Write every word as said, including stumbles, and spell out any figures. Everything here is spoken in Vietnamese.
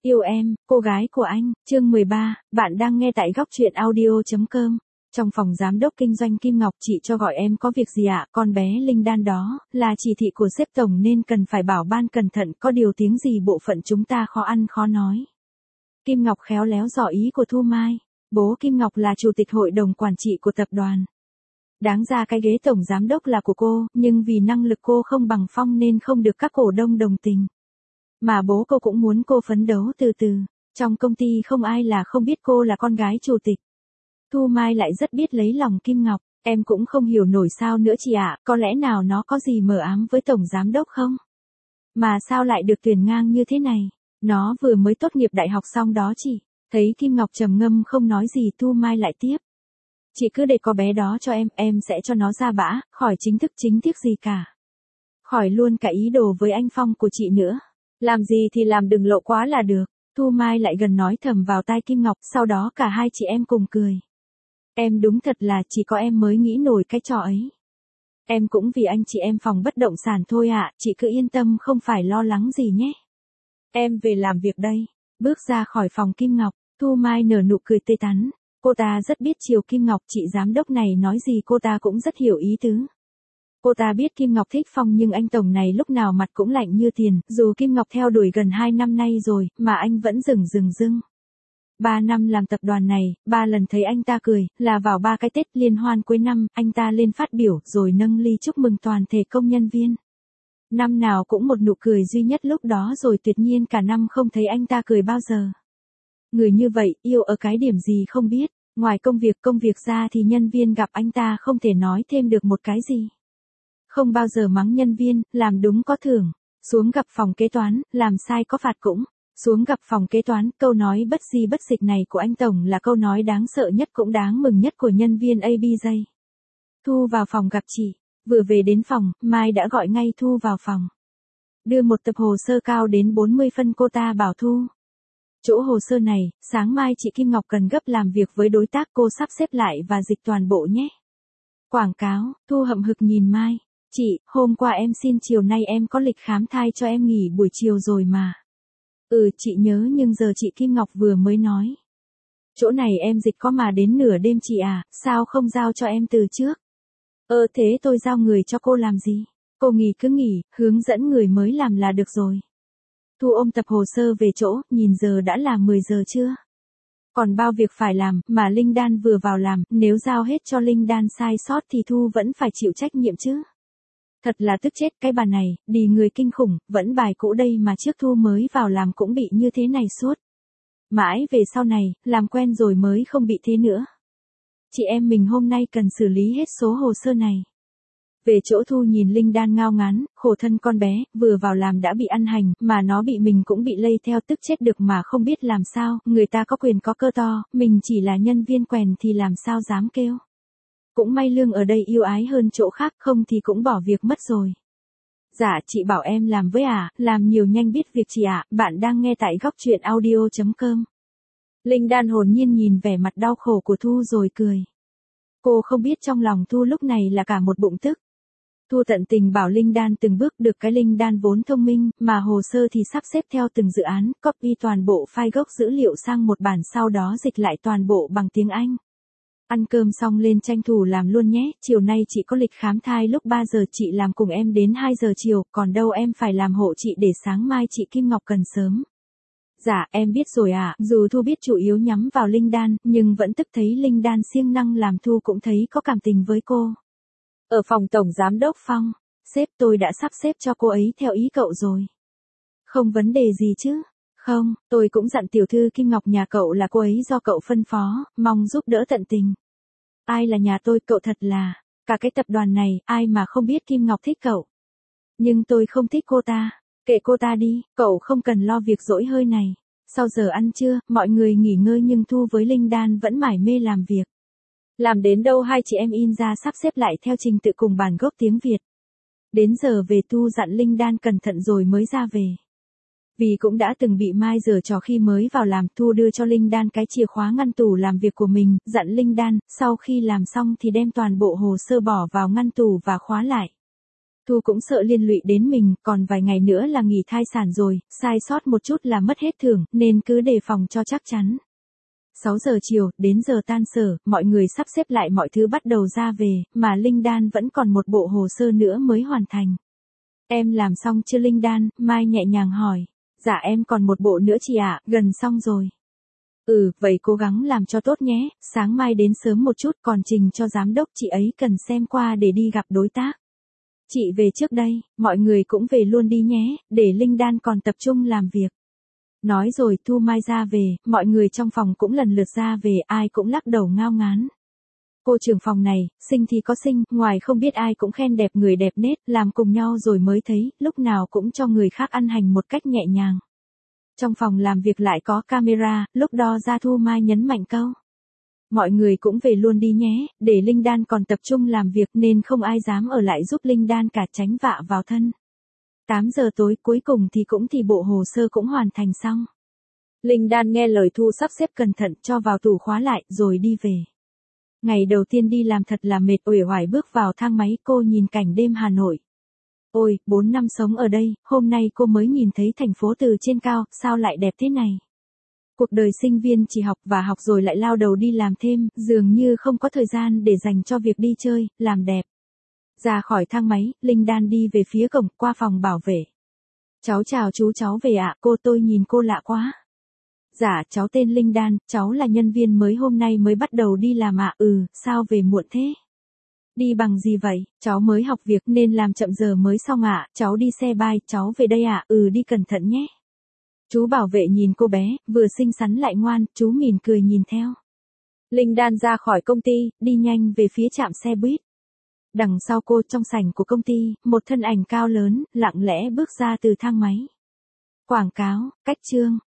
Yêu em, cô gái của anh, chương mười ba, bạn đang nghe tại góc truyện audio.com. Trong phòng giám đốc kinh doanh Kim Ngọc, chị cho gọi em có việc gì ạ? Con bé Linh Đan đó, là chỉ thị của sếp tổng nên cần phải bảo ban cẩn thận, có điều tiếng gì bộ phận chúng ta khó ăn khó nói. Kim Ngọc khéo léo dò ý của Thu Mai. Bố Kim Ngọc là chủ tịch hội đồng quản trị của tập đoàn. Đáng ra cái ghế tổng giám đốc là của cô, nhưng vì năng lực cô không bằng Phong nên không được các cổ đông đồng tình. Mà bố cô cũng muốn cô phấn đấu từ từ. Trong công ty không ai là không biết cô là con gái chủ tịch. Thu Mai lại rất biết lấy lòng Kim Ngọc. Em cũng không hiểu nổi sao nữa chị ạ, có lẽ nào nó có gì mờ ám với tổng giám đốc không? Mà sao lại được tuyển ngang như thế này? Nó vừa mới tốt nghiệp đại học xong đó chị. Thấy Kim Ngọc trầm ngâm không nói gì, Thu Mai lại tiếp. Chị cứ để có bé đó cho em, em sẽ cho nó ra bã, khỏi chính thức chính thức gì cả. Khỏi luôn cả ý đồ với anh Phong của chị nữa. Làm gì thì làm, đừng lộ quá là được. Thu Mai lại gần nói thầm vào tai Kim Ngọc, sau đó cả hai chị em cùng cười. Em đúng thật là chỉ có em mới nghĩ nổi cái trò ấy. Em cũng vì anh chị em phòng bất động sản thôi ạ, chị cứ yên tâm không phải lo lắng gì nhé. Em về làm việc đây. Bước ra khỏi phòng Kim Ngọc, Thu Mai nở nụ cười tươi tắn. Cô ta rất biết chiều Kim Ngọc, chị giám đốc này nói gì cô ta cũng rất hiểu ý tứ. Cô ta biết Kim Ngọc thích Phong nhưng anh tổng này lúc nào mặt cũng lạnh như tiền, dù Kim Ngọc theo đuổi gần hai năm nay rồi, mà anh vẫn dừng dừng dưng. Ba năm làm tập đoàn này, ba lần thấy anh ta cười, là vào ba cái Tết liên hoan cuối năm, anh ta lên phát biểu rồi nâng ly chúc mừng toàn thể công nhân viên. Năm nào cũng một nụ cười duy nhất lúc đó rồi tuyệt nhiên cả năm không thấy anh ta cười bao giờ. Người như vậy, yêu ở cái điểm gì không biết, ngoài công việc công việc ra thì nhân viên gặp anh ta không thể nói thêm được một cái gì. Không bao giờ mắng nhân viên, làm đúng có thưởng. Xuống gặp phòng kế toán, làm sai có phạt cũng. Xuống gặp phòng kế toán, câu nói bất di bất dịch này của anh tổng là câu nói đáng sợ nhất cũng đáng mừng nhất của nhân viên a bê gi. Thu vào phòng gặp chị. Vừa về đến phòng, Mai đã gọi ngay Thu vào phòng. Đưa một tập hồ sơ cao đến bốn mươi phân, cô ta bảo Thu. Chỗ hồ sơ này, sáng mai chị Kim Ngọc cần gấp làm việc với đối tác, cô sắp xếp lại và dịch toàn bộ nhé. Quảng cáo, Thu hậm hực nhìn Mai. Chị, hôm qua em xin chiều nay em có lịch khám thai cho em nghỉ buổi chiều rồi mà. Ừ, chị nhớ nhưng giờ chị Kim Ngọc vừa mới nói. Chỗ này em dịch có mà đến nửa đêm chị à, sao không giao cho em từ trước? Ờ thế tôi giao người cho cô làm gì? Cô nghỉ cứ nghỉ, hướng dẫn người mới làm là được rồi. Thu ôm tập hồ sơ về chỗ, nhìn giờ đã là mười giờ chưa? Còn bao việc phải làm, mà Linh Đan vừa vào làm, nếu giao hết cho Linh Đan sai sót thì Thu vẫn phải chịu trách nhiệm chứ. Thật là tức chết, cái bà này, đì người kinh khủng, vẫn bài cũ đây mà trước Thu mới vào làm cũng bị như thế này suốt. Mãi về sau này, làm quen rồi mới không bị thế nữa. Chị em mình hôm nay cần xử lý hết số hồ sơ này. Về chỗ Thu nhìn Linh Đan ngao ngán, khổ thân con bé, vừa vào làm đã bị ăn hành, mà nó bị mình cũng bị lây theo, tức chết được mà không biết làm sao, người ta có quyền có cơ to, mình chỉ là nhân viên quèn thì làm sao dám kêu. Cũng may lương ở đây yêu ái hơn chỗ khác, không thì cũng bỏ việc mất rồi. Dạ chị bảo em làm với à, làm nhiều nhanh biết việc chị ạ, bạn đang nghe tại góc truyện audio.com. Linh Đan hồn nhiên nhìn vẻ mặt đau khổ của Thu rồi cười. Cô không biết trong lòng Thu lúc này là cả một bụng tức. Thu tận tình bảo Linh Đan từng bước, được cái Linh Đan vốn thông minh, mà hồ sơ thì sắp xếp theo từng dự án, copy toàn bộ file gốc dữ liệu sang một bản, sau đó dịch lại toàn bộ bằng tiếng Anh. Ăn cơm xong lên tranh thủ làm luôn nhé, chiều nay chị có lịch khám thai lúc ba giờ, chị làm cùng em đến hai giờ chiều, còn đâu em phải làm hộ chị để sáng mai chị Kim Ngọc cần sớm. Dạ, em biết rồi ạ, à. Dù Thu biết chủ yếu nhắm vào Linh Đan, nhưng vẫn tức thấy Linh Đan siêng năng làm, Thu cũng thấy có cảm tình với cô. Ở phòng tổng giám đốc Phong, sếp tôi đã sắp xếp cho cô ấy theo ý cậu rồi. Không vấn đề gì chứ? Không, tôi cũng dặn tiểu thư Kim Ngọc nhà cậu là cô ấy do cậu phân phó, mong giúp đỡ tận tình. Ai là nhà tôi, cậu thật là, cả cái tập đoàn này, ai mà không biết Kim Ngọc thích cậu. Nhưng tôi không thích cô ta, kệ cô ta đi, cậu không cần lo việc dỗi hơi này. Sau giờ ăn trưa, mọi người nghỉ ngơi nhưng Thu với Linh Đan vẫn mải mê làm việc. Làm đến đâu hai chị em in ra sắp xếp lại theo trình tự cùng bản gốc tiếng Việt. Đến giờ về Thu dặn Linh Đan cẩn thận rồi mới ra về. Vì cũng đã từng bị Mai giở trò khi mới vào làm, Thu đưa cho Linh Đan cái chìa khóa ngăn tủ làm việc của mình, dặn Linh Đan, sau khi làm xong thì đem toàn bộ hồ sơ bỏ vào ngăn tủ và khóa lại. Thu cũng sợ liên lụy đến mình, còn vài ngày nữa là nghỉ thai sản rồi, sai sót một chút là mất hết thưởng, nên cứ đề phòng cho chắc chắn. sáu giờ chiều, đến giờ tan sở, mọi người sắp xếp lại mọi thứ bắt đầu ra về, mà Linh Đan vẫn còn một bộ hồ sơ nữa mới hoàn thành. Em làm xong chưa Linh Đan? Mai nhẹ nhàng hỏi. Dạ em còn một bộ nữa chị ạ, gần xong rồi. Ừ, vậy cố gắng làm cho tốt nhé, sáng mai đến sớm một chút còn trình cho giám đốc chị ấy cần xem qua để đi gặp đối tác. Chị về trước đây, mọi người cũng về luôn đi nhé, để Linh Đan còn tập trung làm việc. Nói rồi Thu Mai ra về, mọi người trong phòng cũng lần lượt ra về, ai cũng lắc đầu ngao ngán. Cô trưởng phòng này, xinh thì có xinh, ngoài không biết ai cũng khen đẹp người đẹp nết, làm cùng nhau rồi mới thấy, lúc nào cũng cho người khác ăn hành một cách nhẹ nhàng. Trong phòng làm việc lại có camera, lúc đó ra Thu Mai nhấn mạnh câu. Mọi người cũng về luôn đi nhé, để Linh Đan còn tập trung làm việc nên không ai dám ở lại giúp Linh Đan cả tránh vạ vào thân. tám giờ tối cuối cùng thì cũng thì bộ hồ sơ cũng hoàn thành xong. Linh Đan nghe lời Thu sắp xếp cẩn thận cho vào tủ khóa lại rồi đi về. Ngày đầu tiên đi làm thật là mệt, uể oải bước vào thang máy, cô nhìn cảnh đêm Hà Nội. Ôi, bốn năm sống ở đây, hôm nay cô mới nhìn thấy thành phố từ trên cao, sao lại đẹp thế này. Cuộc đời sinh viên chỉ học và học rồi lại lao đầu đi làm thêm, dường như không có thời gian để dành cho việc đi chơi, làm đẹp. Ra khỏi thang máy, Linh Đan đi về phía cổng, qua phòng bảo vệ. Cháu chào chú, cháu về ạ, cô tôi nhìn cô lạ quá. Dạ, cháu tên Linh Đan, cháu là nhân viên mới hôm nay mới bắt đầu đi làm ạ. Ừ, sao về muộn thế? Đi bằng gì vậy? Cháu mới học việc nên làm chậm giờ mới xong ạ, cháu đi xe bay, cháu về đây ạ. Ừ, đi cẩn thận nhé. Chú bảo vệ nhìn cô bé, vừa xinh xắn lại ngoan, chú mỉm cười nhìn theo. Linh Đan ra khỏi công ty, đi nhanh về phía trạm xe buýt. Đằng sau cô trong sảnh của công ty, một thân ảnh cao lớn, lặng lẽ bước ra từ thang máy. Quảng cáo, cách chương.